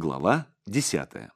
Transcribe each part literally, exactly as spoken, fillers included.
Глава десятая.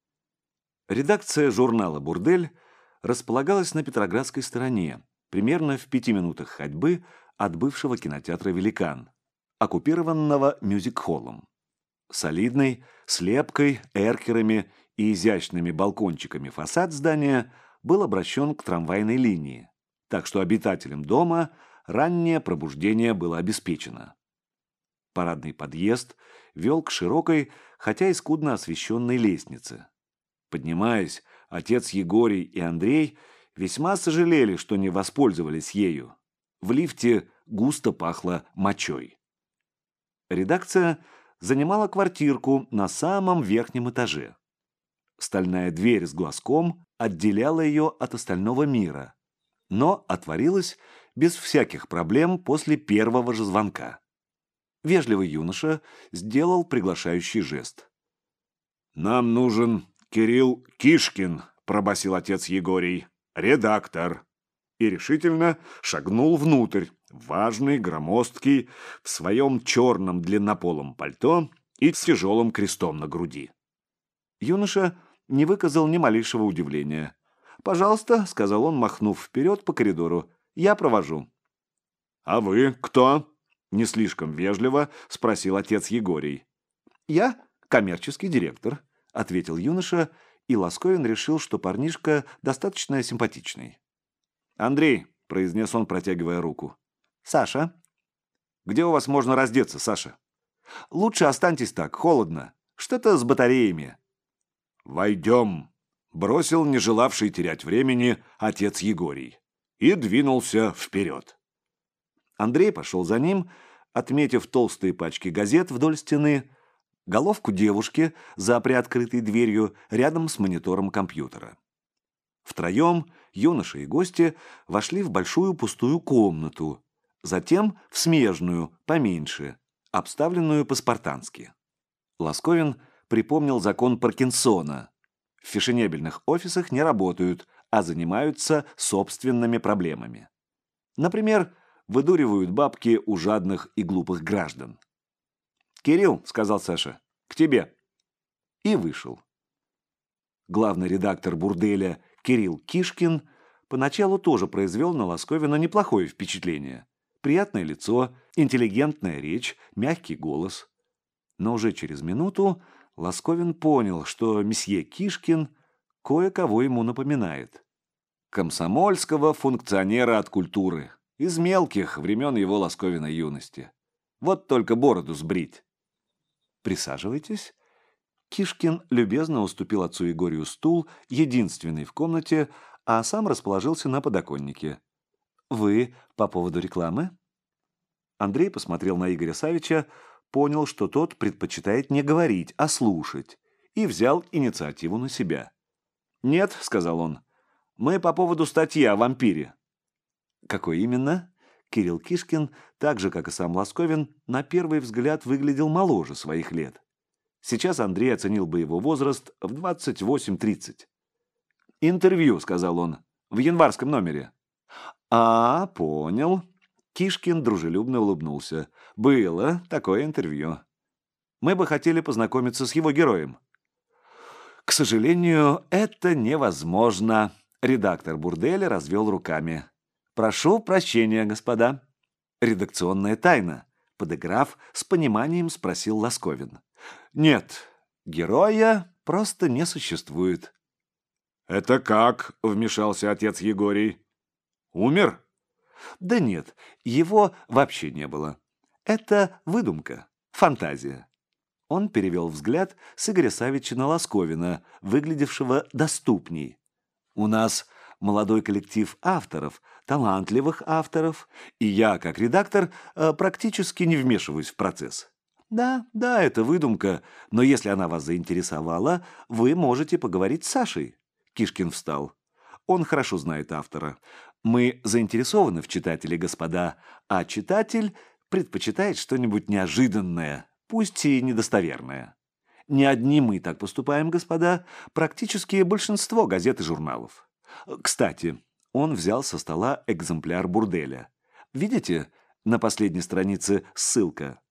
Редакция журнала «Бурдель» располагалась на Петроградской стороне, примерно в пяти минутах ходьбы от бывшего кинотеатра «Великан», оккупированного мюзик-холлом. Солидный, с лепкой, эркерами и изящными балкончиками фасад здания был обращен к трамвайной линии, так что обитателям дома раннее пробуждение было обеспечено. Парадный подъезд вел к широкой, хотя и скудно освещенной лестнице. Поднимаясь, отец Егорий и Андрей весьма сожалели, что не воспользовались ею. В лифте густо пахло мочой. Редакция занимала квартирку на самом верхнем этаже. Стальная дверь с глазком отделяла ее от остального мира, но отворилась без всяких проблем после первого же звонка. Вежливый юноша сделал приглашающий жест. «Нам нужен Кирилл Кишкин», – пробасил отец Егорий, – «редактор». И решительно шагнул внутрь, важный, громоздкий, в своем черном длиннополом пальто и с тяжелым крестом на груди. Юноша не выказал ни малейшего удивления. «Пожалуйста», – сказал он, махнув вперед по коридору, – «я провожу». «А вы кто?» – не слишком вежливо спросил отец Егорий. «Я коммерческий директор», – ответил юноша, и Ласковин решил, что парнишка достаточно симпатичный. «Андрей», – произнес он, протягивая руку. «Саша». «Где у вас можно раздеться, Саша?» «Лучше останьтесь так, холодно. Что-то с батареями». «Войдем», – бросил не желавший терять времени отец Егорий и двинулся вперед. Андрей пошел за ним, отметив толстые пачки газет вдоль стены, головку девушки за приоткрытой дверью рядом с монитором компьютера. Втроем юноша и гости вошли в большую пустую комнату, затем в смежную, поменьше, обставленную по-спартански. Ласковин припомнил закон Паркинсона. В фешенебельных офисах не работают, а занимаются собственными проблемами. Например, выдуривают бабки у жадных и глупых граждан. «Кирилл», — сказал Саша, — «к тебе». И вышел. Главный редактор «Бурделя» Кирилл Кишкин поначалу тоже произвел на Ласковина неплохое впечатление. Приятное лицо, интеллигентная речь, мягкий голос. Но уже через минуту Ласковин понял, что месье Кишкин кое-кого ему напоминает. Комсомольского функционера от культуры, из мелких времен его Ласковиной юности. Вот только бороду сбрить. «Присаживайтесь». Кишкин любезно уступил отцу Егорию стул, единственный в комнате, а сам расположился на подоконнике. «Вы по поводу рекламы?» Андрей посмотрел на Игоря Савича, понял, что тот предпочитает не говорить, а слушать, и взял инициативу на себя. «Нет», — сказал он, — «мы по поводу статьи о вампире». «Какой именно?» Кирилл Кишкин, так же, как и сам Ласковин, на первый взгляд выглядел моложе своих лет. Сейчас Андрей оценил бы его возраст в двадцать восемь-тридцать. «Интервью», — сказал он, — «в январском номере». «А, понял». Кишкин дружелюбно улыбнулся. «Было такое интервью. Мы бы хотели познакомиться с его героем». «К сожалению, это невозможно», — редактор «Бурделя» развел руками. «Прошу прощения, господа». «Редакционная тайна», — подыграв, с пониманием спросил Ласковин. «Нет, героя просто не существует». «Это как?» — вмешался отец Егорий. «Умер?» «Да нет, его вообще не было. Это выдумка, фантазия». Он перевел взгляд с Игоря Савича на Ласковина, выглядевшего доступней. «У нас молодой коллектив авторов, талантливых авторов, и я, как редактор, практически не вмешиваюсь в процесс. Да, да, это выдумка, но если она вас заинтересовала, вы можете поговорить с Сашей». Кишкин встал. «Он хорошо знает автора. Мы заинтересованы в читателе, господа, а читатель предпочитает что-нибудь неожиданное, пусть и недостоверное. Не одни мы так поступаем, господа, практически большинство газет и журналов. Кстати, он взял со стола экземпляр «Бурделя». Видите, на последней странице ссылка.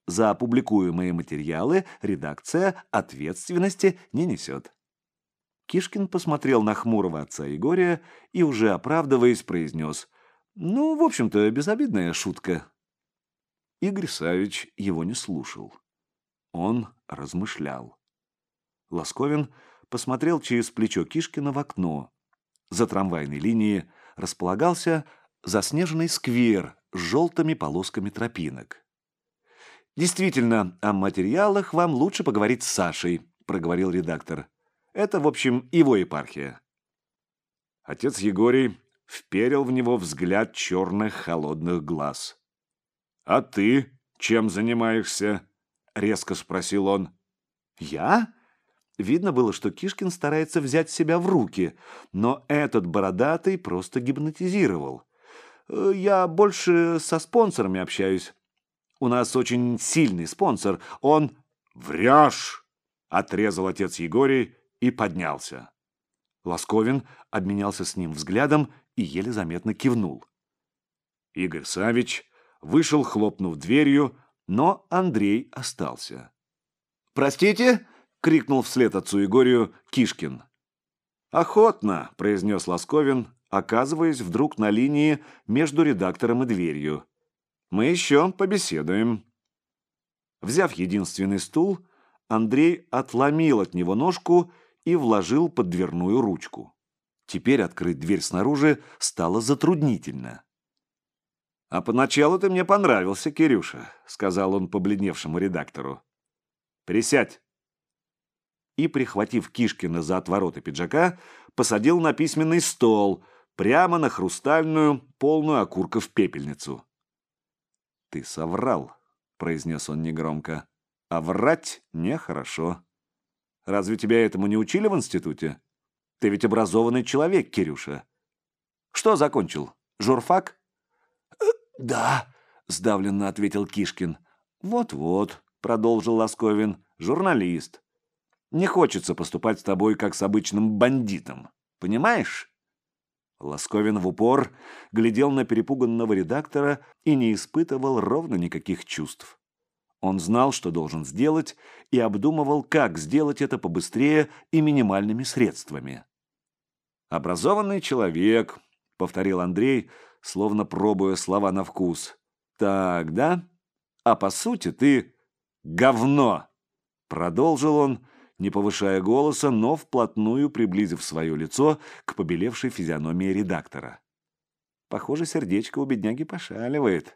За опубликуемые материалы редакция ответственности не несет. Кишкин посмотрел на хмурого отца Егория и, уже оправдываясь, произнес: «Ну, в общем-то, безобидная шутка». Игорь Савич его не слушал. Он размышлял. Лосковин посмотрел через плечо Кишкина в окно. За трамвайной линией располагался заснеженный сквер с желтыми полосками тропинок. «Действительно, о материалах вам лучше поговорить с Сашей», — проговорил редактор. «Это, в общем, его епархия». Отец Егорий вперил в него взгляд черных холодных глаз. «А ты чем занимаешься?» — резко спросил он. «Я?» Видно было, что Кишкин старается взять себя в руки, но этот бородатый просто гипнотизировал. «Я больше со спонсорами общаюсь. У нас очень сильный спонсор. Он...» «Врешь!» — отрезал отец Егорий и поднялся. Лосковин обменялся с ним взглядом и еле заметно кивнул. Игорь Савич вышел, хлопнув дверью, но Андрей остался. «Простите?» — крикнул вслед отцу Егорию Кишкин. «Охотно», — произнес Лосковин, оказываясь вдруг на линии между редактором и дверью. «Мы еще побеседуем». Взяв единственный стул, Андрей отломил от него ножку и вложил под дверную ручку. Теперь открыть дверь снаружи стало затруднительно. «А поначалу ты мне понравился, Кирюша», — сказал он побледневшему редактору. «Присядь». И, прихватив Кишкина за отвороты пиджака, посадил на письменный стол, прямо на хрустальную, полную окурков пепельницу. «Ты соврал», — произнес он негромко, — «а врать нехорошо. Разве тебя этому не учили в институте? Ты ведь образованный человек, Кирюша. Что закончил? Журфак?» «Да», — сдавленно ответил Кишкин. «Вот-вот», — продолжил Лосковин, — «журналист. Не хочется поступать с тобой, как с обычным бандитом. Понимаешь?» Лосковин в упор глядел на перепуганного редактора и не испытывал ровно никаких чувств. Он знал, что должен сделать, и обдумывал, как сделать это побыстрее и минимальными средствами. «Образованный человек», — повторил Андрей, словно пробуя слова на вкус. «Так, да? А по сути ты говно!» Продолжил он, не повышая голоса, но вплотную приблизив свое лицо к побелевшей физиономии редактора. Похоже, сердечко у бедняги пошаливает.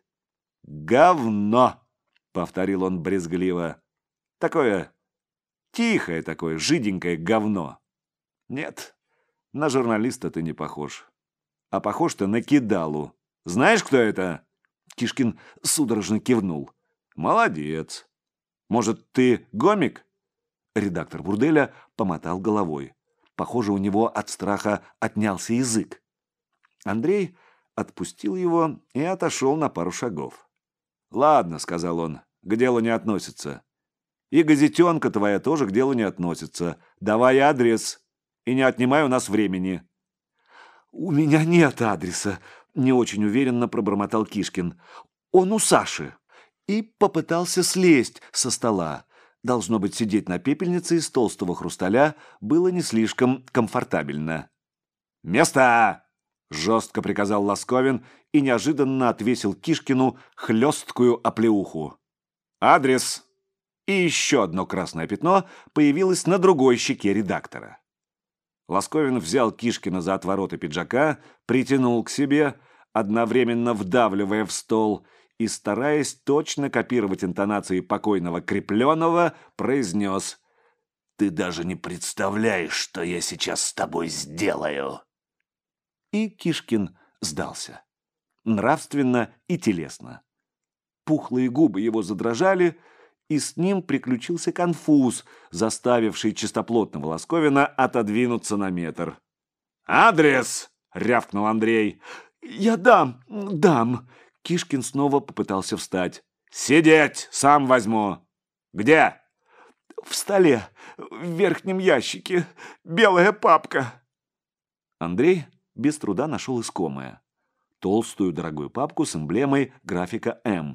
«Говно!» — повторил он брезгливо. «Такое тихое такое, жиденькое говно. Нет, на журналиста ты не похож. А похож ты на кидалу. Знаешь, кто это?» Кишкин судорожно кивнул. «Молодец. Может, ты гомик?» Редактор бурделя помотал головой. Похоже, у него от страха отнялся язык. Андрей отпустил его и отошел на пару шагов. «Ладно», — сказал он, — «к делу не относится. И газетенка твоя тоже к делу не относится. Давай адрес, и не отнимай у нас времени». «У меня нет адреса», — не очень уверенно пробормотал Кишкин. «Он у Саши». И попытался слезть со стола. Должно быть, сидеть на пепельнице из толстого хрусталя было не слишком комфортабельно. «Место!» — жестко приказал Лосковин и неожиданно отвесил Кишкину хлесткую оплеуху. «Адрес!» И еще одно красное пятно появилось на другой щеке редактора. Лосковин взял Кишкина за отвороты пиджака, притянул к себе, одновременно вдавливая в стол, и, стараясь точно копировать интонации покойного Крепленова, произнес: «Ты даже не представляешь, что я сейчас с тобой сделаю!» И Кишкин сдался. Нравственно и телесно. Пухлые губы его задрожали, и с ним приключился конфуз, заставивший чистоплотного Лосковина отодвинуться на метр. «Адрес!» — рявкнул Андрей. «Я дам, дам!» Кишкин снова попытался встать. «Сидеть! Сам возьму!» «Где?» «В столе, в верхнем ящике. Белая папка». Андрей без труда нашел искомое. Толстую дорогую папку с эмблемой графика М.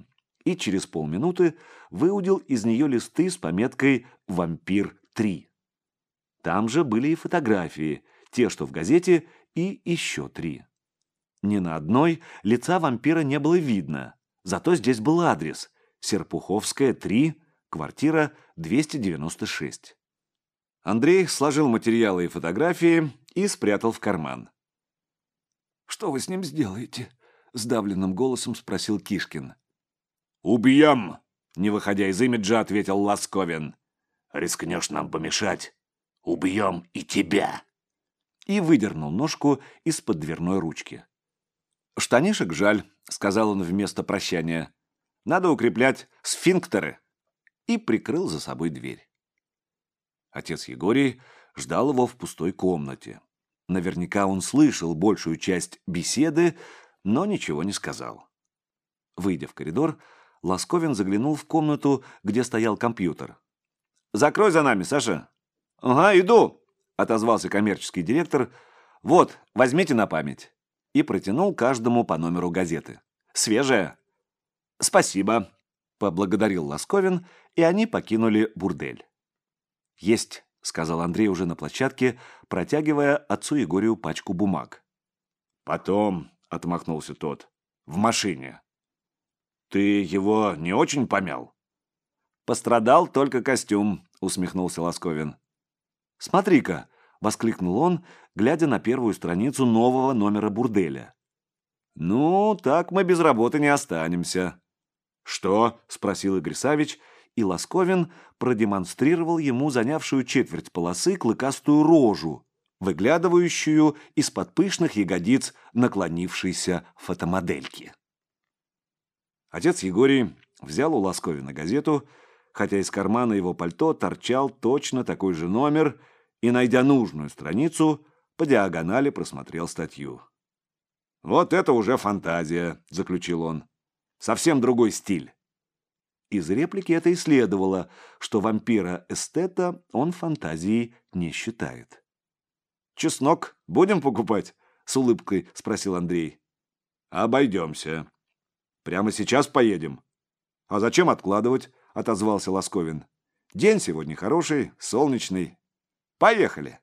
и через полминуты выудил из нее листы с пометкой «Вампир три». Там же были и фотографии, те, что в газете, и еще три. Ни на одной лица вампира не было видно, зато здесь был адрес – Серпуховская, три, квартира двести девяносто шесть. Андрей сложил материалы и фотографии и спрятал в карман. «Что вы с ним сделаете?» – сдавленным голосом спросил Кишкин. «Убьем!» – не выходя из имиджа, ответил Ласковин. «Рискнешь нам помешать? Убьем и тебя!» И выдернул ножку из-под дверной ручки. «Штанишек жаль», — сказал он вместо прощания. «Надо укреплять сфинктеры». И прикрыл за собой дверь. Отец Егорий ждал его в пустой комнате. Наверняка он слышал большую часть беседы, но ничего не сказал. Выйдя в коридор, Ласковин заглянул в комнату, где стоял компьютер. «Закрой за нами, Саша». «Ага, иду», — отозвался коммерческий директор. «Вот, возьмите на память». И протянул каждому по номеру газеты. «Свежая». «Спасибо», — поблагодарил Ласковин, и они покинули бурдель. «Есть», — сказал Андрей уже на площадке, протягивая отцу Егорию пачку бумаг. «Потом», — отмахнулся тот, — «в машине». «Ты его не очень помял?» «Пострадал только костюм», — усмехнулся Ласковин. «Смотри-ка», — воскликнул он, глядя на первую страницу нового номера бурделя. «Ну, так мы без работы не останемся». «Что?» — спросил Игорь Савич, и Ласковин продемонстрировал ему занявшую четверть полосы клыкастую рожу, выглядывающую из-под пышных ягодиц наклонившейся фотомодельки. Отец Егорий взял у Ласковина газету, хотя из кармана его пальто торчал точно такой же номер, и, найдя нужную страницу, по диагонали просмотрел статью. «Вот это уже фантазия», — заключил он. «Совсем другой стиль». Из реплики это и следовало, что вампира-эстета он фантазией не считает. «Чеснок будем покупать?» — с улыбкой спросил Андрей. «Обойдемся. Прямо сейчас поедем». «А зачем откладывать?» — отозвался Ласковин. «День сегодня хороший, солнечный. Поехали!»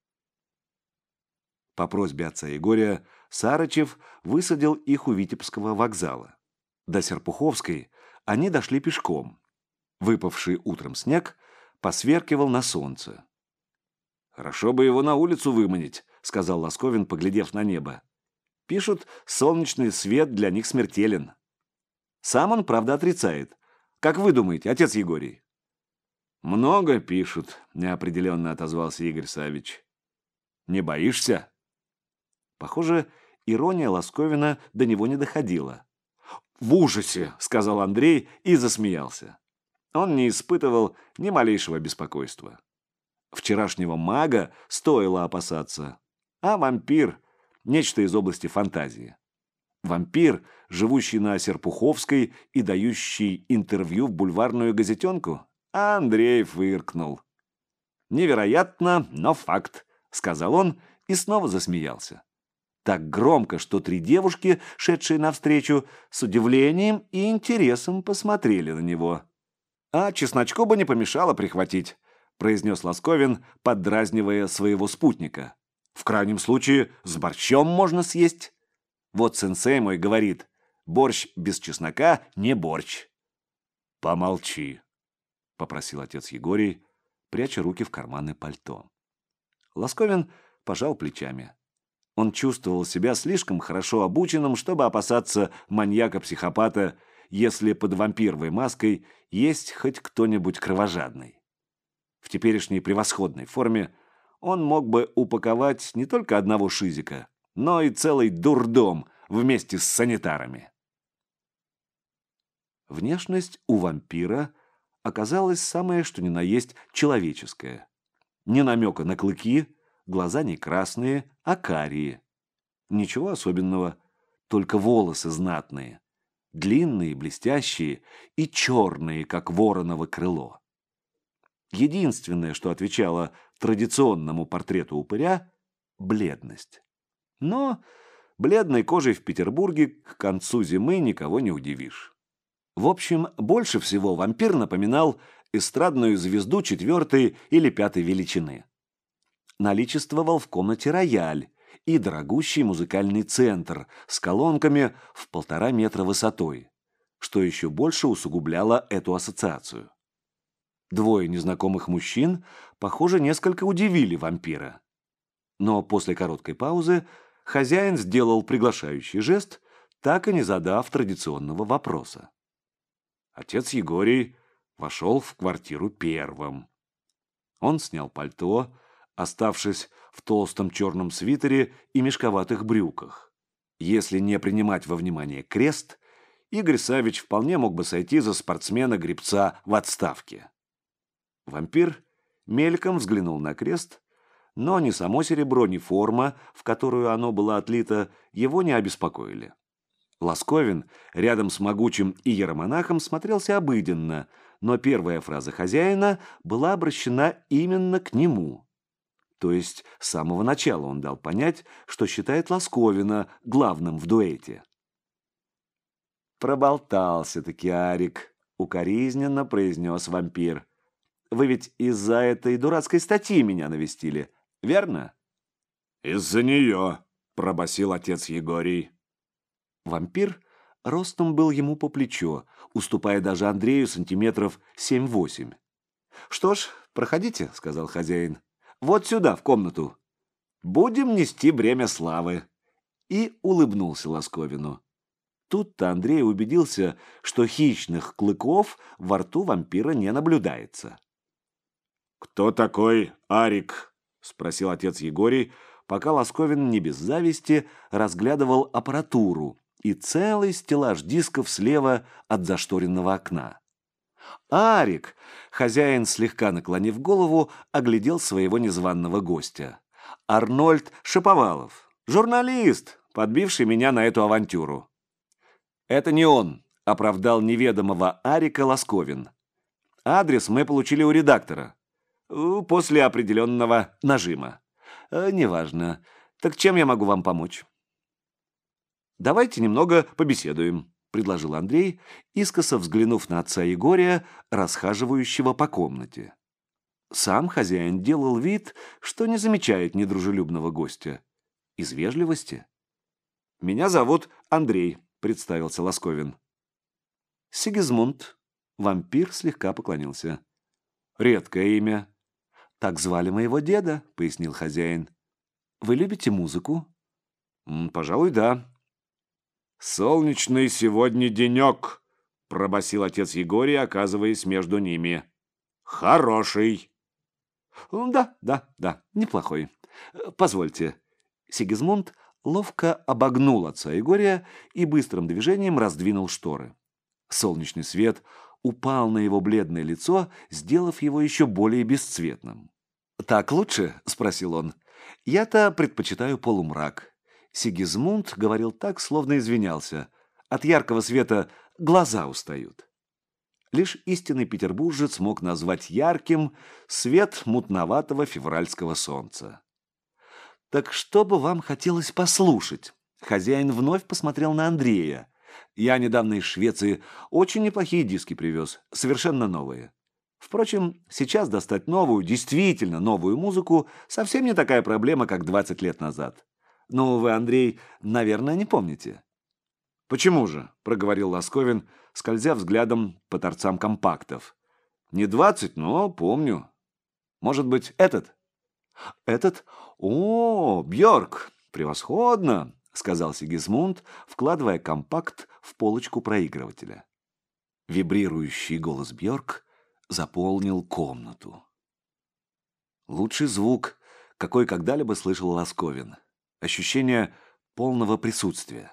По просьбе отца Егория Сарычев высадил их у Витебского вокзала. До Серпуховской они дошли пешком. Выпавший утром снег посверкивал на солнце. «Хорошо бы его на улицу выманить», — сказал Ласковин, поглядев на небо. «Пишут, солнечный свет для них смертелен». Сам он, правда, отрицает. Как вы думаете, отец Егорий? «Много пишут», — неопределенно отозвался Игорь Савич. «Не боишься?» Похоже, ирония Ласковина до него не доходила. «В ужасе», — сказал Андрей и засмеялся. Он не испытывал ни малейшего беспокойства. Вчерашнего мага стоило опасаться, а вампир — нечто из области фантазии. Вампир, живущий на Серпуховской и дающий интервью в бульварную газетенку? А Андрей фыркнул. «Невероятно, но факт», — сказал он и снова засмеялся. Так громко, что три девушки, шедшие навстречу, с удивлением и интересом посмотрели на него. «А чесночку бы не помешало прихватить», — произнес Ласковин, поддразнивая своего спутника. «В крайнем случае, с борщом можно съесть. Вот сенсей мой говорит, борщ без чеснока не борщ». «Помолчи», — попросил отец Егорий, пряча руки в карманы пальто. Ласковин пожал плечами. Он чувствовал себя слишком хорошо обученным, чтобы опасаться маньяка-психопата, если под вампировой маской есть хоть кто-нибудь кровожадный. В теперешней превосходной форме он мог бы упаковать не только одного шизика, но и целый дурдом вместе с санитарами. Внешность у вампира оказалась самая что ни на есть человеческая. Ни намека на клыки, глаза не красные, а карие. Ничего особенного, только волосы знатные, длинные, блестящие и черные, как вороново крыло. Единственное, что отвечало традиционному портрету упыря – бледность. Но бледной кожей в Петербурге к концу зимы никого не удивишь. В общем, больше всего вампир напоминал эстрадную звезду четвертой или пятой величины. Наличествовал в комнате рояль и дорогущий музыкальный центр с колонками в полтора метра высотой, что еще больше усугубляло эту ассоциацию. Двое незнакомых мужчин, похоже, несколько удивили вампира. Но после короткой паузы хозяин сделал приглашающий жест, так и не задав традиционного вопроса. Отец Егорий вошел в квартиру первым. Он снял пальто, оставшись в толстом черном свитере и мешковатых брюках. Если не принимать во внимание крест, Игорь Савич вполне мог бы сойти за спортсмена-гребца в отставке. Вампир мельком взглянул на крест, но ни само серебро, ни форма, в которую оно было отлито, его не обеспокоили. Лосковин рядом с могучим иеромонахом смотрелся обыденно, но первая фраза хозяина была обращена именно к нему. То есть с самого начала он дал понять, что считает Лосковина главным в дуэте. «Проболтался-таки Арик», — укоризненно произнес вампир. «Вы ведь из-за этой дурацкой статьи меня навестили, верно?» «Из-за нее», — пробасил отец Егорий. Вампир ростом был ему по плечо, уступая даже Андрею сантиметров семь-восемь. «Что ж, проходите», — сказал хозяин. «Вот сюда, в комнату. Будем нести бремя славы». И улыбнулся Лосковину. Тут-то Андрей убедился, что хищных клыков во рту вампира не наблюдается. «Кто такой Арик?» — спросил отец Егорий, пока Лосковин не без зависти разглядывал аппаратуру и целый стеллаж дисков слева от зашторенного окна. «Арик!» — хозяин, слегка наклонив голову, оглядел своего незваного гостя. «Арнольд Шаповалов, журналист, подбивший меня на эту авантюру». «Это не он», — оправдал неведомого Арика Лосковин. «Адрес мы получили у редактора. После определенного нажима. Неважно. Так чем я могу вам помочь?» «Давайте немного побеседуем», — предложил Андрей, искоса взглянув на отца Егория, расхаживающего по комнате. Сам хозяин делал вид, что не замечает недружелюбного гостя. Из вежливости. «Меня зовут Андрей», — представился Лосковин. «Сигизмунд». Вампир слегка поклонился. «Редкое имя». «Так звали моего деда», — пояснил хозяин. «Вы любите музыку?» «Пожалуй, да». «Солнечный сегодня денек», — пробасил отец Егорий, оказываясь между ними. «Хороший». «Да, да, да, неплохой. Позвольте». Сигизмунд ловко обогнул отца Егория и быстрым движением раздвинул шторы. Солнечный свет упал на его бледное лицо, сделав его еще более бесцветным. «Так лучше?» — спросил он. «Я-то предпочитаю полумрак». Сигизмунд говорил так, словно извинялся. От яркого света глаза устают. Лишь истинный петербуржец мог назвать ярким свет мутноватого февральского солнца. «Так что бы вам хотелось послушать?» Хозяин вновь посмотрел на Андрея. «Я недавно из Швеции очень неплохие диски привез, совершенно новые. Впрочем, сейчас достать новую, действительно новую музыку совсем не такая проблема, как двадцать лет назад. Ну, вы, Андрей, наверное, не помните». «Почему же?» — проговорил Лосковин, скользя взглядом по торцам компактов. «Не двадцать, но помню. Может быть, этот?» «Этот? О, Бьорк! Превосходно!» — сказал Сигизмунд, вкладывая компакт в полочку проигрывателя. Вибрирующий голос Бьорк заполнил комнату. Лучший звук, какой когда-либо слышал Лосковин. Ощущение полного присутствия.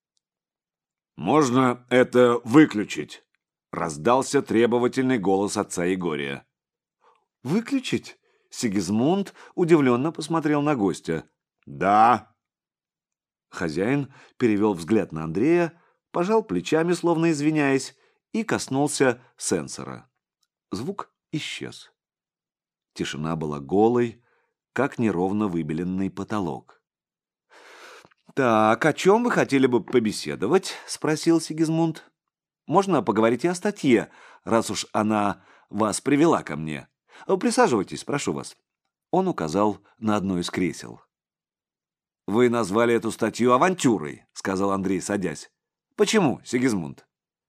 «Можно это выключить?» — раздался требовательный голос отца Егория. «Выключить?» — Сигизмунд удивленно посмотрел на гостя. «Да». Хозяин перевел взгляд на Андрея, пожал плечами, словно извиняясь, и коснулся сенсора. Звук исчез. Тишина была голой, как неровно выбеленный потолок. «Так, о чем вы хотели бы побеседовать?» — спросил Сигизмунд. Можно поговорить и о статье, раз уж она вас привела ко мне. Присаживайтесь, прошу вас». Он указал на одно из кресел. «Вы назвали эту статью авантюрой», — сказал Андрей, садясь. «Почему, Сигизмунд?»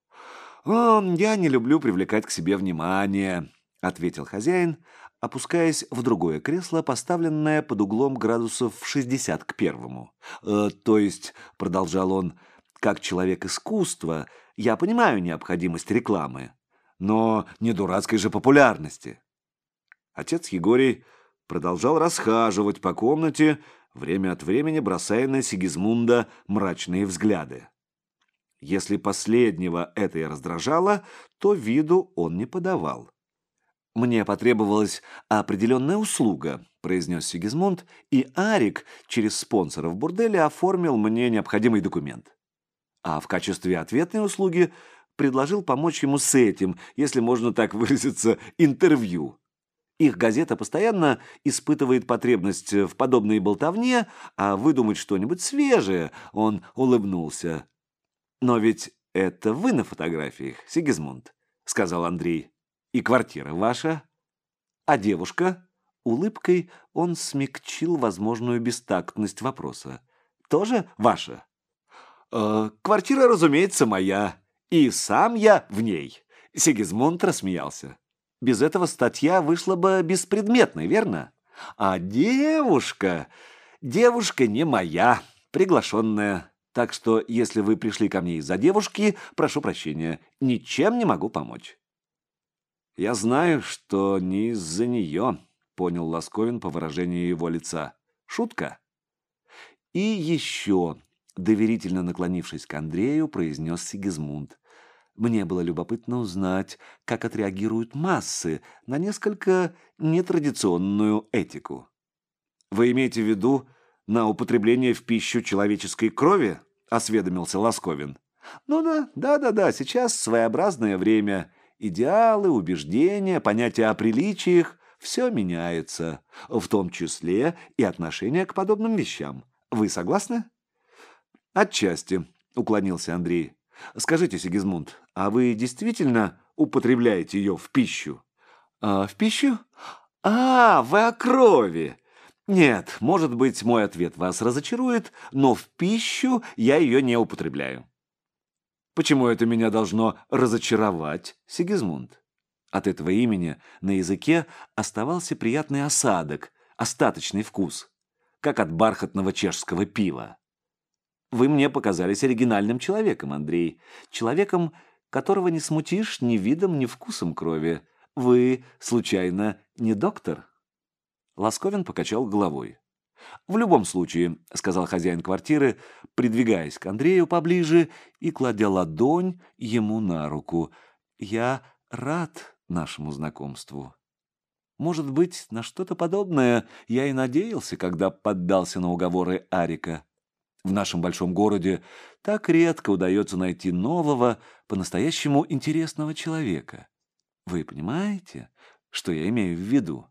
«О, я не люблю привлекать к себе внимание», — ответил хозяин, опускаясь в другое кресло, поставленное под углом градусов шестьдесят к первому. «Э, «То есть», — продолжал он, — «как человек искусства, я понимаю необходимость рекламы, но не дурацкой же популярности». Отец Егорий продолжал расхаживать по комнате, время от времени бросая на Сигизмунда мрачные взгляды. Если последнего это и раздражало, то виду он не подавал. «Мне потребовалась определенная услуга», — произнес Сигизмунд, и Арик через спонсоров бурделя оформил мне необходимый документ. А в качестве ответной услуги предложил помочь ему с этим, если можно так выразиться, интервью. Их газета постоянно испытывает потребность в подобной болтовне, а выдумать что-нибудь свежее, он улыбнулся. «Но ведь это вы на фотографиях, Сигизмунд», — сказал Андрей. «И квартира ваша? А девушка?» Улыбкой он смягчил возможную бестактность вопроса. «Тоже ваша?» «Э, «Квартира, разумеется, моя. И сам я в ней». Сигизмунд рассмеялся. «Без этого статья вышла бы беспредметной, верно? А девушка... Девушка не моя, приглашенная. Так что, если вы пришли ко мне из-за девушки, прошу прощения, ничем не могу помочь». «Я знаю, что не из-за нее», — понял Лосковин по выражению его лица. «Шутка?» «И еще», — доверительно наклонившись к Андрею, произнес Сигизмунд, «мне было любопытно узнать, как отреагируют массы на несколько нетрадиционную этику». «Вы имеете в виду на употребление в пищу человеческой крови?» — осведомился Лосковин. «Ну да, да-да-да, сейчас своеобразное время. Идеалы, убеждения, понятия о приличиях — все меняется, в том числе и отношение к подобным вещам. Вы согласны?» «Отчасти», — уклонился Андрей. «Скажите, Сигизмунд, а вы действительно употребляете ее в пищу?» «А, в пищу? А, вы о крови!» «Нет, может быть, мой ответ вас разочарует, но в пищу я ее не употребляю». «Почему это меня должно разочаровать, Сигизмунд?» От этого имени на языке оставался приятный осадок, остаточный вкус, как от бархатного чешского пива. «Вы мне показались оригинальным человеком, Андрей, человеком, которого не смутишь ни видом, ни вкусом крови. Вы, случайно, не доктор?» Лосковин покачал головой. «В любом случае», — сказал хозяин квартиры, придвигаясь к Андрею поближе и кладя ладонь ему на руку, «я рад нашему знакомству. Может быть, на что-то подобное я и надеялся, когда поддался на уговоры Арика. В нашем большом городе так редко удается найти нового, по-настоящему интересного человека. Вы понимаете, что я имею в виду?»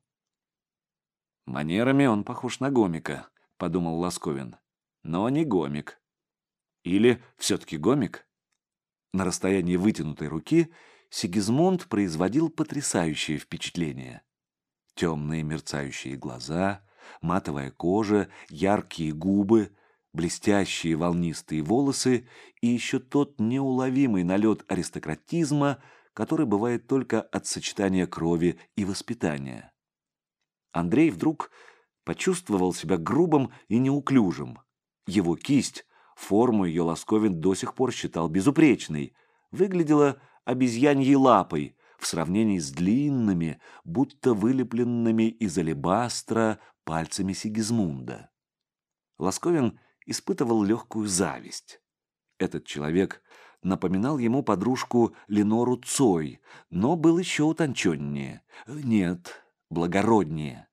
«Манерами он похож на гомика», — подумал Лосковин. «Но не гомик. Или все-таки гомик?» На расстоянии вытянутой руки Сигизмунд производил потрясающее впечатление. Темные мерцающие глаза, матовая кожа, яркие губы, блестящие волнистые волосы и еще тот неуловимый налет аристократизма, который бывает только от сочетания крови и воспитания. Андрей вдруг почувствовал себя грубым и неуклюжим. Его кисть, форму ее Лосковин до сих пор считал безупречной, выглядела обезьяньей лапой в сравнении с длинными, будто вылепленными из алебастра пальцами Сигизмунда. Лосковин испытывал легкую зависть. Этот человек напоминал ему подружку Ленору Цой, но был еще утонченнее. Нет, благороднее.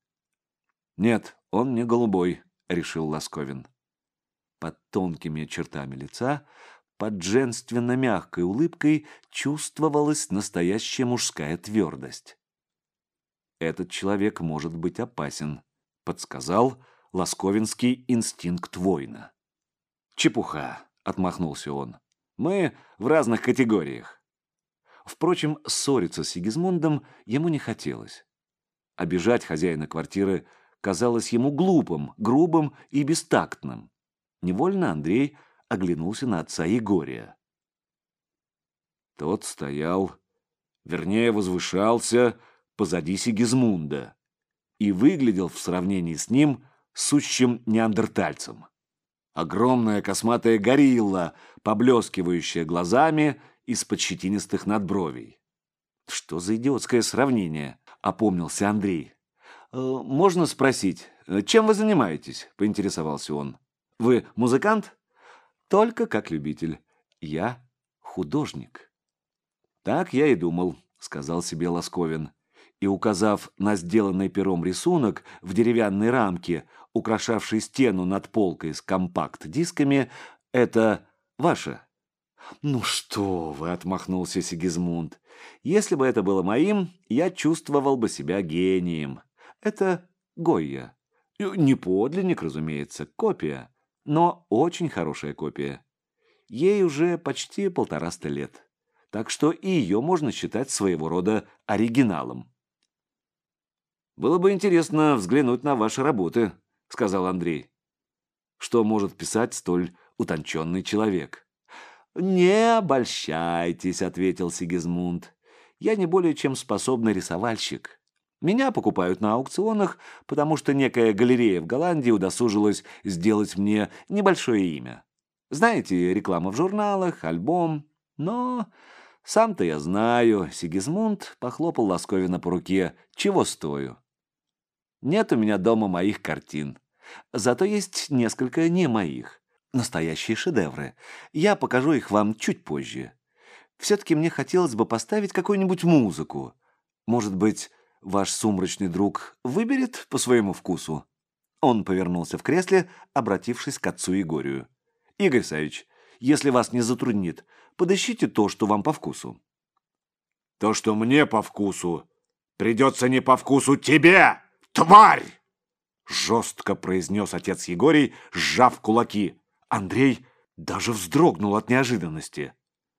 «Нет, он не голубой», — решил Лосковин. Под тонкими чертами лица, под женственно-мягкой улыбкой чувствовалась настоящая мужская твердость. «Этот человек может быть опасен», — подсказал лосковинский инстинкт воина. «Чепуха», — отмахнулся он. «Мы в разных категориях. Впрочем, ссориться с Сигизмундом ему не хотелось. Обижать хозяина квартиры казалось ему глупым, грубым и бестактным. Невольно Андрей оглянулся на отца Егория. Тот стоял, вернее, возвышался позади Сигизмунда и выглядел в сравнении с ним сущим неандертальцем. Огромная косматая горилла, поблескивающая глазами из-под щетинистых надбровий. «Что за идиотское сравнение?» — опомнился Андрей. «Э, «Можно спросить, чем вы занимаетесь?» — поинтересовался он. «Вы музыкант?» «Только как любитель. Я художник». «Так я и думал», — сказал себе Лосковин. И, указав на сделанный пером рисунок в деревянной рамке, украшавшей стену над полкой с компакт-дисками, «это ваше». «Ну что вы!» — отмахнулся Сигизмунд. «Если бы это было моим, я чувствовал бы себя гением. Это Гойя. Не подлинник, разумеется, копия, но очень хорошая копия. Ей уже почти полтораста лет, так что и ее можно считать своего рода оригиналом». «Было бы интересно взглянуть на ваши работы», — сказал Андрей. «Что может писать столь утонченный человек?» «Не обольщайтесь», — ответил Сигизмунд. «Я не более чем способный рисовальщик. Меня покупают на аукционах, потому что некая галерея в Голландии удосужилась сделать мне небольшое имя. Знаете, реклама в журналах, альбом. Но сам-то я знаю», — Сигизмунд похлопал Лосковина по руке, — «чего стою? Нет у меня дома моих картин. Зато есть несколько не моих. Настоящие шедевры. Я покажу их вам чуть позже. Все-таки мне хотелось бы поставить какую-нибудь музыку. Может быть, ваш сумрачный друг выберет по своему вкусу?» Он повернулся в кресле, обратившись к отцу Егорию. «Игорь Савич, если вас не затруднит, подыщите то, что вам по вкусу». «То, что мне по вкусу, придется не по вкусу тебе, тварь!» Жестко произнес отец Егорий, сжав кулаки. Андрей даже вздрогнул от неожиданности.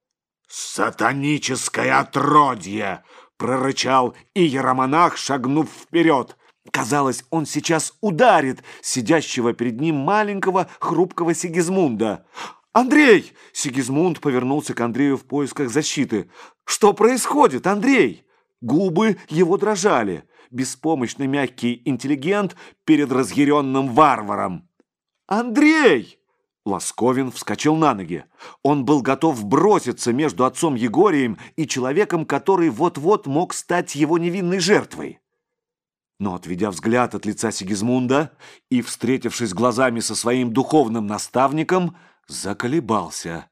«Сатаническое отродье!» — прорычал иеромонах, шагнув вперед. Казалось, он сейчас ударит сидящего перед ним маленького хрупкого Сигизмунда. «Андрей!» — Сигизмунд повернулся к Андрею в поисках защиты. «Что происходит, Андрей?» Губы его дрожали. Беспомощный мягкий интеллигент перед разъяренным варваром. «Андрей!» Лосковин вскочил на ноги. Он был готов броситься между отцом Егорием и человеком, который вот-вот мог стать его невинной жертвой. Но, отведя взгляд от лица Сигизмунда и встретившись глазами со своим духовным наставником, заколебался.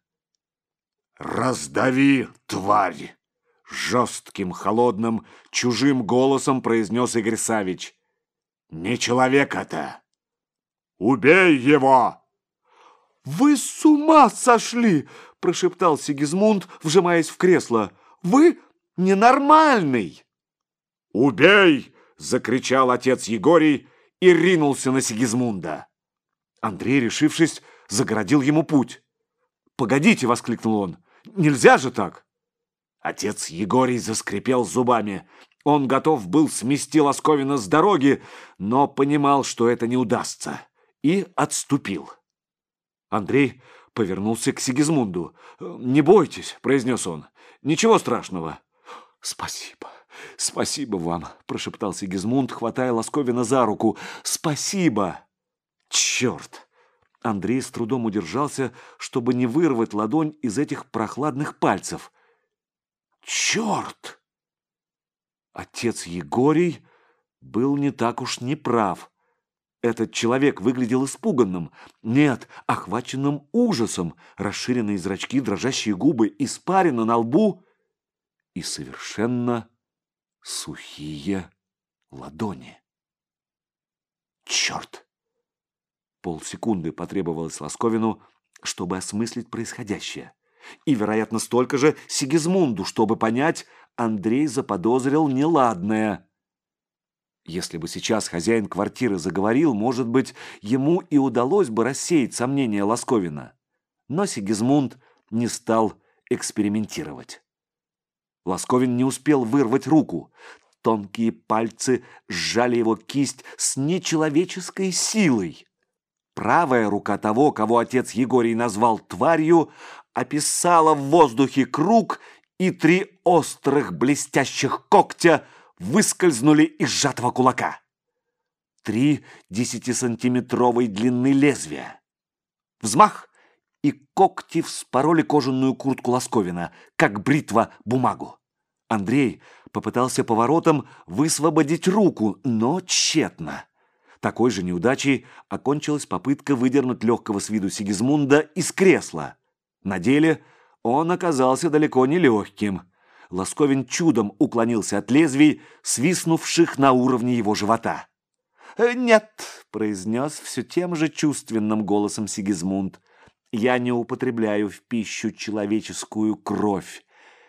«Раздави, тварь!» Жестким, холодным, чужим голосом произнес Игорь Савич. «Не человек это! Убей его!» «Вы с ума сошли!» – прошептал Сигизмунд, вжимаясь в кресло. «Вы ненормальный!» «Убей!» – закричал отец Егорий и ринулся на Сигизмунда. Андрей, решившись, загородил ему путь. «Погодите!» – воскликнул он. «Нельзя же так!» Отец Егорий заскрипел зубами. Он готов был смести Лосковина с дороги, но понимал, что это не удастся, и отступил. Андрей повернулся к Сигизмунду. «Не бойтесь», — произнес он, — «ничего страшного». «Спасибо, спасибо вам», — прошептал Сигизмунд, хватая Лосковина за руку. «Спасибо!» «Черт!» Андрей с трудом удержался, чтобы не вырвать ладонь из этих прохладных пальцев. «Черт!» Отец Егорий был не так уж неправ. Этот человек выглядел испуганным, нет, охваченным ужасом, расширенные зрачки, дрожащие губы, испарина на лбу и совершенно сухие ладони. «Черт!» Полсекунды потребовалось Лосковину, чтобы осмыслить происходящее. И, вероятно, столько же Сигизмунду, чтобы понять, Андрей заподозрил неладное. Если бы сейчас хозяин квартиры заговорил, может быть, ему и удалось бы рассеять сомнения Лосковина. Но Сигизмунд не стал экспериментировать. Лосковин не успел вырвать руку. Тонкие пальцы сжали его кисть с нечеловеческой силой. Правая рука того, кого отец Егорий назвал тварью, описала в воздухе круг, и три острых блестящих когтя выскользнули из сжатого кулака. Три десятисантиметровой длины лезвия. Взмах, и когти вспороли кожаную куртку Лосковина, как бритва бумагу. Андрей попытался поворотом высвободить руку, но тщетно. Такой же неудачей окончилась попытка выдернуть легкого с виду Сигизмунда из кресла. На деле он оказался далеко не легким. Лосковин чудом уклонился от лезвий, свистнувших на уровне его живота. «Нет», — произнес все тем же чувственным голосом Сигизмунд, — «я не употребляю в пищу человеческую кровь.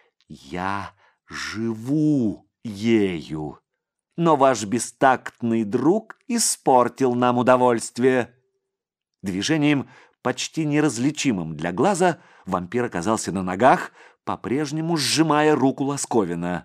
Я живу ею. Но ваш бестактный друг испортил нам удовольствие». Движением, почти неразличимым для глаза, вампир оказался на ногах, по-прежнему сжимая руку Лосковина.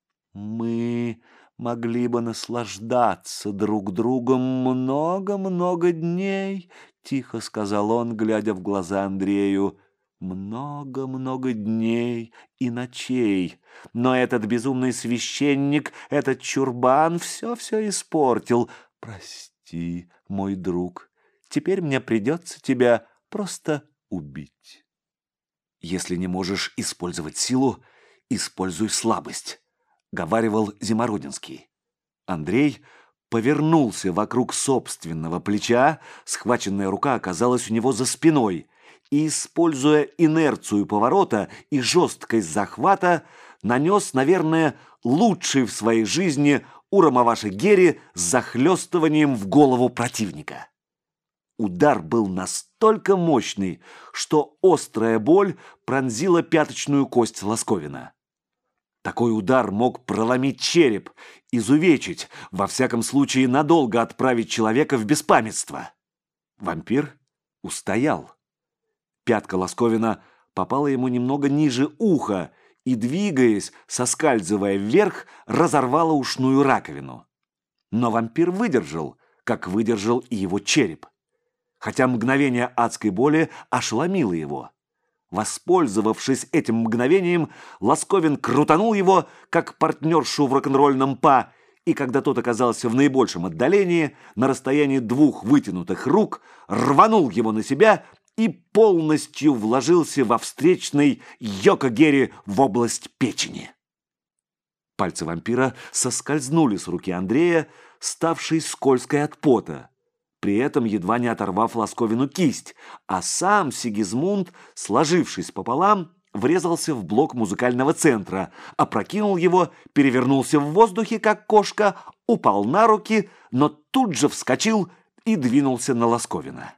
«Мы могли бы наслаждаться друг другом много-много дней», — тихо сказал он, глядя в глаза Андрею. «Много-много дней и ночей. Но этот безумный священник, этот чурбан все-все испортил. Прости, мой друг, теперь мне придется тебя просто убить». «Если не можешь использовать силу, используй слабость», — говаривал Зимородинский. Андрей повернулся вокруг собственного плеча, схваченная рука оказалась у него за спиной, и, используя инерцию поворота и жесткость захвата, нанес, наверное, лучший в своей жизни урамаваши герри с захлестыванием в голову противника. Удар был настолько мощный, что острая боль пронзила пяточную кость Лосковина. Такой удар мог проломить череп, изувечить, во всяком случае надолго отправить человека в беспамятство. Вампир устоял. Пятка Лосковина попала ему немного ниже уха и, двигаясь, соскальзывая вверх, разорвала ушную раковину. Но вампир выдержал, как выдержал и его череп. Хотя мгновение адской боли ошеломило его. Воспользовавшись этим мгновением, Лосковин крутанул его, как партнершу в рок-н-ролльном па, и когда тот оказался в наибольшем отдалении, на расстоянии двух вытянутых рук, рванул его на себя и полностью вложился во встречный йокогери в область печени. Пальцы вампира соскользнули с руки Андрея, ставшей скользкой от пота, при этом едва не оторвав Лосковину кисть, а сам Сигизмунд, сложившись пополам, врезался в блок музыкального центра, опрокинул его, перевернулся в воздухе, как кошка, упал на руки, но тут же вскочил и двинулся на Лосковина.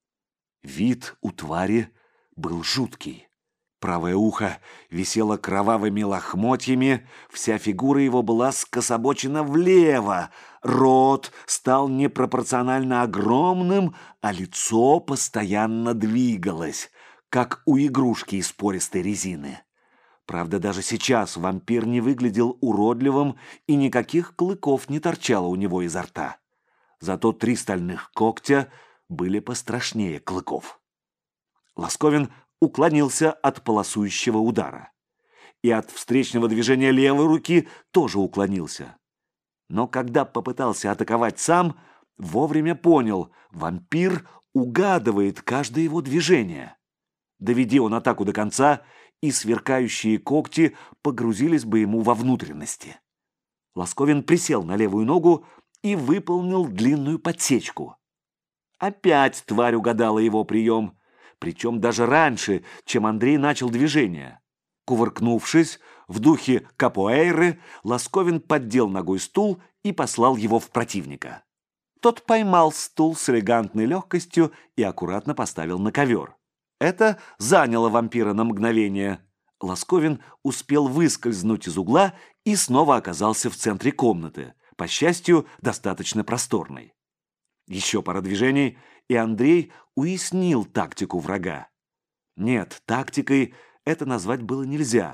Вид у твари был жуткий. Правое ухо висело кровавыми лохмотьями, вся фигура его была скособочена влево, рот стал непропорционально огромным, а лицо постоянно двигалось, как у игрушки из пористой резины. Правда, даже сейчас вампир не выглядел уродливым, и никаких клыков не торчало у него изо рта. Зато три стальных когтя были пострашнее клыков. Лосковин уклонился от полосующего удара. И от встречного движения левой руки тоже уклонился. Но когда попытался атаковать сам, вовремя понял, вампир угадывает каждое его движение. Доведи он атаку до конца, и сверкающие когти погрузились бы ему во внутренности. Лосковин присел на левую ногу и выполнил длинную подсечку. Опять тварь угадала его прием, причем даже раньше, чем Андрей начал движение. Кувыркнувшись, в духе капоэйры, Лосковин поддел ногой стул и послал его в противника. Тот поймал стул с элегантной легкостью и аккуратно поставил на ковер. Это заняло вампира на мгновение. Лосковин успел выскользнуть из угла и снова оказался в центре комнаты, по счастью, достаточно просторной. Еще пара движений, и Андрей уяснил тактику врага. Нет, тактикой это назвать было нельзя.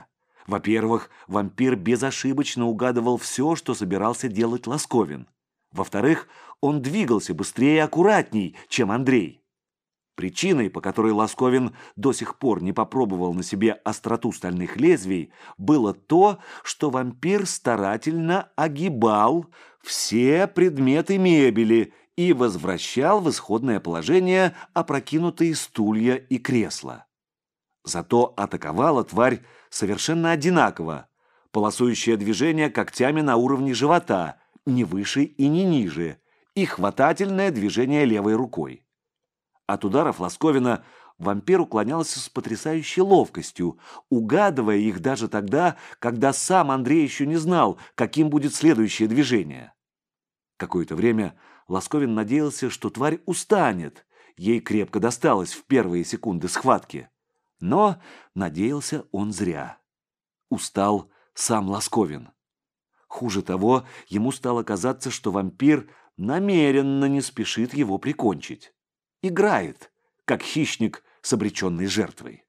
Во-первых, вампир безошибочно угадывал все, что собирался делать Ласковин. Во-вторых, он двигался быстрее и аккуратней, чем Андрей. Причиной, по которой Ласковин до сих пор не попробовал на себе остроту стальных лезвий, было то, что вампир старательно огибал все предметы мебели и возвращал в исходное положение опрокинутые стулья и кресла. Зато атаковала тварь совершенно одинаково, полосующее движение когтями на уровне живота, не выше и не ниже, и хватательное движение левой рукой. От ударов Ласковина вампир уклонялся с потрясающей ловкостью, угадывая их даже тогда, когда сам Андрей еще не знал, каким будет следующее движение. Какое-то время Ласковин надеялся, что тварь устанет, ей крепко досталось в первые секунды схватки. Но надеялся он зря. Устал сам Ласковин. Хуже того, ему стало казаться, что вампир намеренно не спешит его прикончить. Играет, как хищник с обреченной жертвой.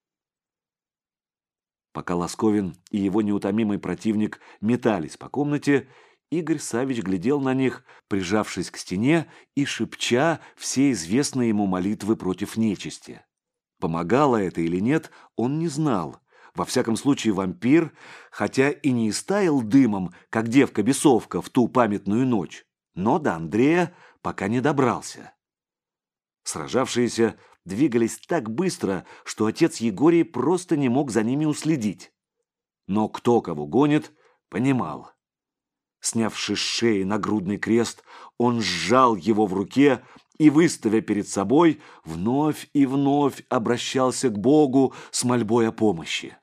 Пока Ласковин и его неутомимый противник метались по комнате, Игорь Савич глядел на них, прижавшись к стене и шепча все известные ему молитвы против нечисти. Помогало это или нет, он не знал. Во всяком случае, вампир, хотя и не истаял дымом, как девка-бесовка в ту памятную ночь, но до Андрея пока не добрался. Сражавшиеся двигались так быстро, что отец Егорий просто не мог за ними уследить. Но кто кого гонит, понимал. Снявши с шеи нагрудный крест, он сжал его в руке и, выставя перед собой, вновь и вновь обращался к Богу с мольбой о помощи.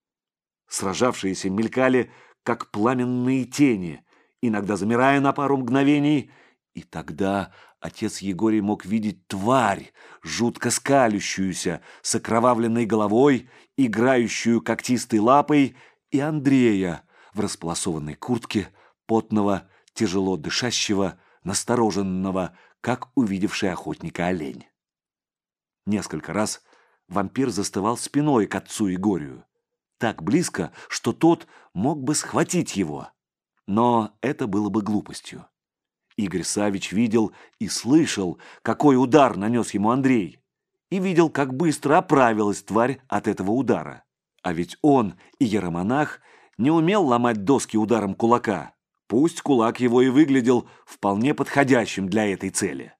Сражавшиеся мелькали, как пламенные тени, иногда замирая на пару мгновений, и тогда отец Егорий мог видеть тварь, жутко скалющуюся, с окровавленной головой, играющую когтистой лапой, и Андрея в располосованной куртке, потного, тяжело дышащего, настороженного, как увидевший охотника олень. Несколько раз вампир застывал спиной к отцу Егорию, так близко, что тот мог бы схватить его. Но это было бы глупостью. Игорь Савич видел и слышал, какой удар нанес ему Андрей, и видел, как быстро оправилась тварь от этого удара. А ведь он, и иеромонах, не умел ломать доски ударом кулака, пусть кулак его и выглядел вполне подходящим для этой цели.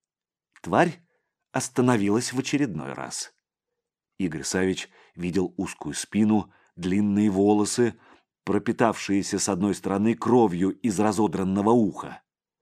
Тварь остановилась в очередной раз. Игорь Савич видел узкую спину, длинные волосы, пропитавшиеся с одной стороны кровью из разодранного уха.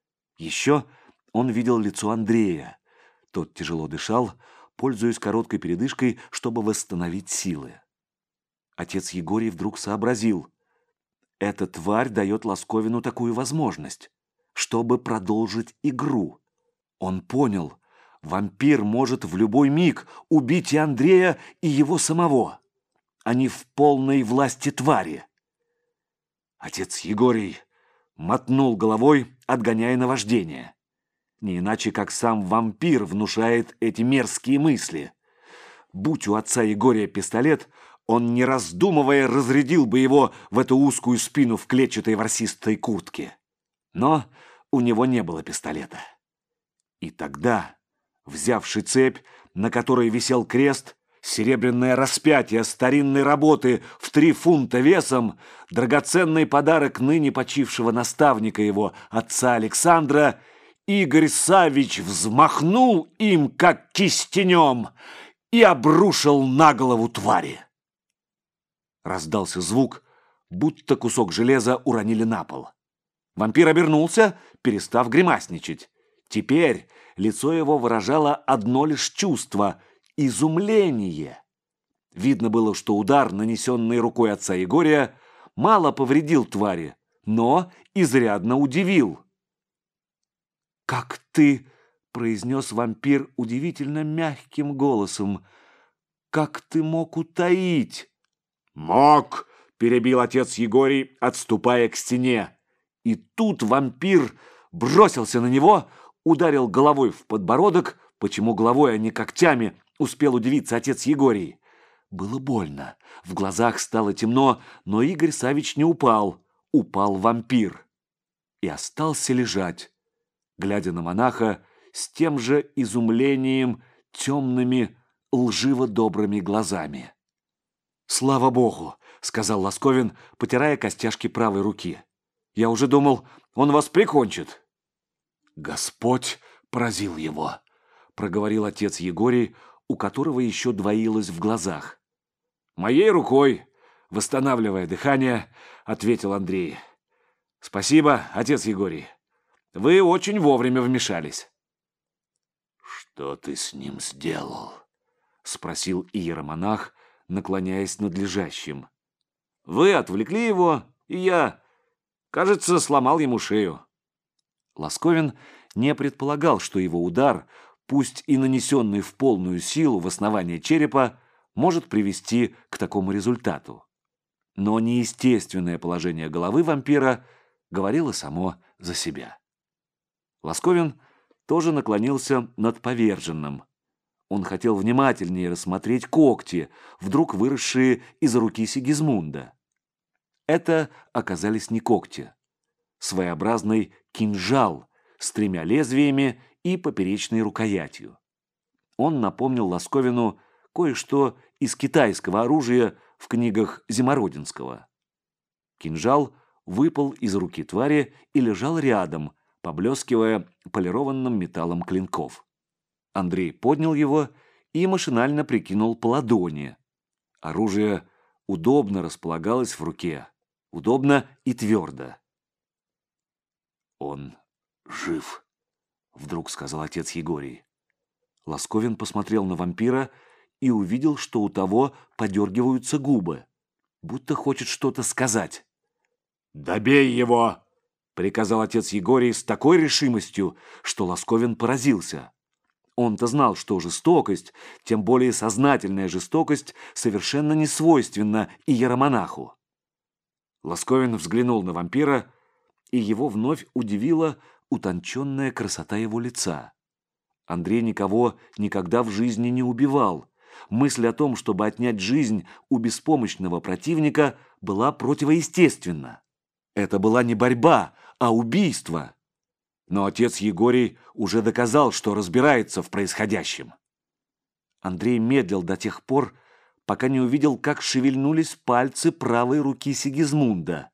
Еще он видел лицо Андрея. Тот тяжело дышал, пользуясь короткой передышкой, чтобы восстановить силы. Отец Егорий вдруг сообразил. Эта тварь дает Ласковину такую возможность, чтобы продолжить игру. Он понял, вампир может в любой миг убить и Андрея, и его самого. Они в полной власти твари. Отец Егорий мотнул головой, отгоняя наваждение. Не иначе, как сам вампир внушает эти мерзкие мысли. Будь у отца Егория пистолет, он, не раздумывая, разрядил бы его в эту узкую спину в клетчатой ворсистой куртке. Но у него не было пистолета. И тогда, взявши цепь, на которой висел крест, серебряное распятие старинной работы в три фунта весом, драгоценный подарок ныне почившего наставника его, отца Александра, Игорь Савич взмахнул им, как кистенем, и обрушил на голову твари. Раздался звук, будто кусок железа уронили на пол. Вампир обернулся, перестав гримасничать. Теперь лицо его выражало одно лишь чувство — изумление. Видно было, что удар, нанесенный рукой отца Егория, мало повредил твари, но изрядно удивил. «Как ты!» — произнес вампир удивительно мягким голосом. «Как ты мог утаить?» «Мог!» — перебил отец Егорий, отступая к стене. И тут вампир бросился на него, ударил головой в подбородок, почему головой, а не когтями, успел удивиться отец Егорий. Было больно. В глазах стало темно, но Игорь Савич не упал. Упал вампир. И остался лежать, глядя на монаха с тем же изумлением, темными, лживо-добрыми глазами. «Слава Богу!» — сказал Ласковин, потирая костяшки правой руки. «Я уже думал, он вас прикончит». «Господь поразил его», — проговорил отец Егорий, у которого еще двоилось в глазах. «Моей рукой, восстанавливая дыхание, — ответил Андрей. — Спасибо, отец Егорий. Вы очень вовремя вмешались. — Что ты с ним сделал? — спросил иеромонах, наклоняясь над лежащим. — Вы отвлекли его, и я, кажется, сломал ему шею. Ласковин не предполагал, что его удар, пусть и нанесенный в полную силу в основание черепа, может привести к такому результату. Но неестественное положение головы вампира говорило само за себя. Ласковин тоже наклонился над поверженным. Он хотел внимательнее рассмотреть когти, вдруг выросшие из руки Сигизмунда. Это оказались не когти. Своеобразный кинжал с тремя лезвиями и поперечной рукоятью. Он напомнил Ласковину кое-что из китайского оружия в книгах Зимородинского. Кинжал выпал из руки твари и лежал рядом, поблескивая полированным металлом клинков. Андрей поднял его и машинально прикинул по ладони. Оружие удобно располагалось в руке, удобно и твердо. «Он жив», — вдруг сказал отец Егорий. Ласковин посмотрел на вампира и увидел, что у того подергиваются губы, будто хочет что-то сказать. «Добей его!» — приказал отец Егорий с такой решимостью, что Ласковин поразился. Он-то знал, что жестокость, тем более сознательная жестокость, совершенно не свойственна иеромонаху. Ласковин взглянул на вампира, и его вновь удивила утонченная красота его лица. Андрей никого никогда в жизни не убивал. Мысль о том, чтобы отнять жизнь у беспомощного противника, была противоестественна. Это была не борьба, а убийство. Но отец Егорий уже доказал, что разбирается в происходящем. Андрей медлил до тех пор, пока не увидел, как шевельнулись пальцы правой руки Сигизмунда.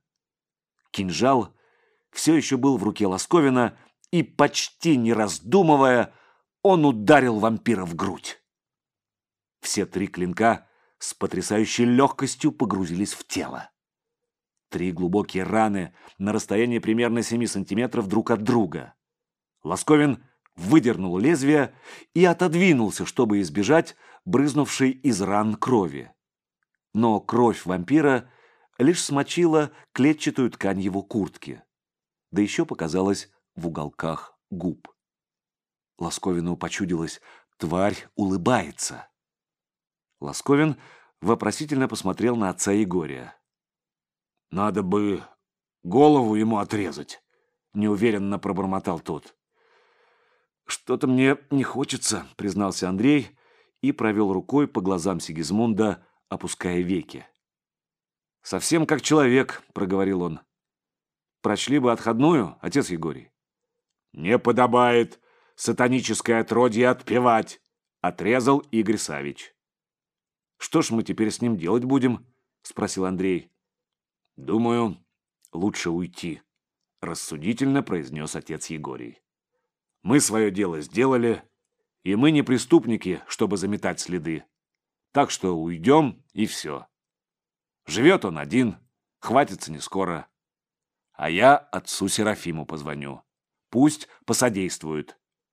Кинжал все еще был в руке Ласковина, и, почти не раздумывая, он ударил вампира в грудь. Все три клинка с потрясающей легкостью погрузились в тело. Три глубокие раны на расстоянии примерно семи сантиметров друг от друга. Ласковин выдернул лезвие и отодвинулся, чтобы избежать брызнувшей из ран крови. Но кровь вампира лишь смочила клетчатую ткань его куртки, да еще показалась в уголках губ. Ласковину почудилось, тварь улыбается. Ласковин вопросительно посмотрел на отца Егория. «Надо бы голову ему отрезать», — неуверенно пробормотал тот. «Что-то мне не хочется», — признался Андрей и провел рукой по глазам Сигизмунда, опуская веки. «Совсем как человек», — проговорил он. «Прочли бы отходную, отец Егорий». «Не подобает сатаническое отродье отпевать», — отрезал Игорь Савич. «Что ж мы теперь с ним делать будем?» — спросил Андрей. «Думаю, лучше уйти», — рассудительно произнес отец Егорий. «Мы свое дело сделали, и мы не преступники, чтобы заметать следы. Так что уйдем, и все. Живет он один, хватится не скоро. А я отцу Серафиму позвоню. Пусть посодействует».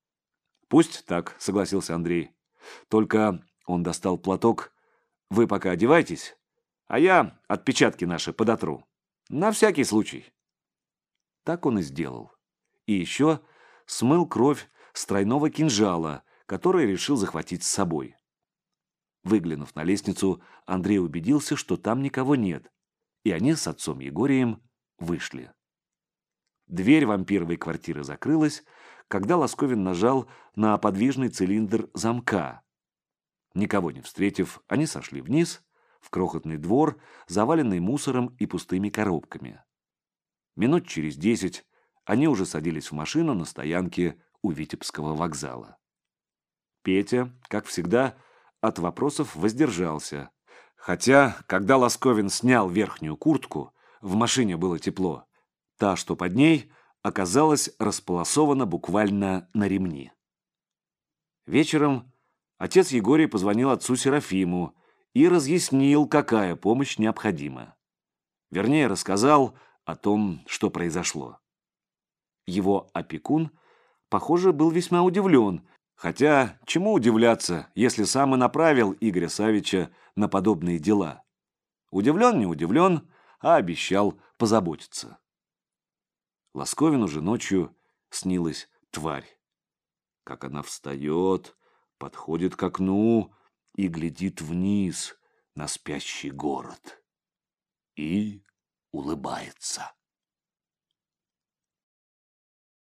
«Пусть так», — согласился Андрей. «Только он достал платок. Вы пока одевайтесь, а я отпечатки наши подотру. На всякий случай». Так он и сделал. И еще смыл кровь с тройного кинжала, который решил захватить с собой. Выглянув на лестницу, Андрей убедился, что там никого нет, и они с отцом Егорием вышли. Дверь вампировой квартиры закрылась, когда Ласковин нажал на подвижный цилиндр замка. Никого не встретив, они сошли вниз, в крохотный двор, заваленный мусором и пустыми коробками. Минут через десять они уже садились в машину на стоянке у Витебского вокзала. Петя, как всегда, от вопросов воздержался. Хотя, когда Лосковин снял верхнюю куртку, в машине было тепло. Та, что под ней, оказалась располосована буквально на ремни. Вечером отец Егорий позвонил отцу Серафиму и разъяснил, какая помощь необходима. Вернее, рассказал о том, что произошло. Его опекун, похоже, был весьма удивлен, хотя чему удивляться, если сам и направил Игоря Савича на подобные дела. Удивлен, не удивлен, а обещал позаботиться. Лосковину же ночью снилась тварь. Как она встает, подходит к окну и глядит вниз на спящий город. И улыбается.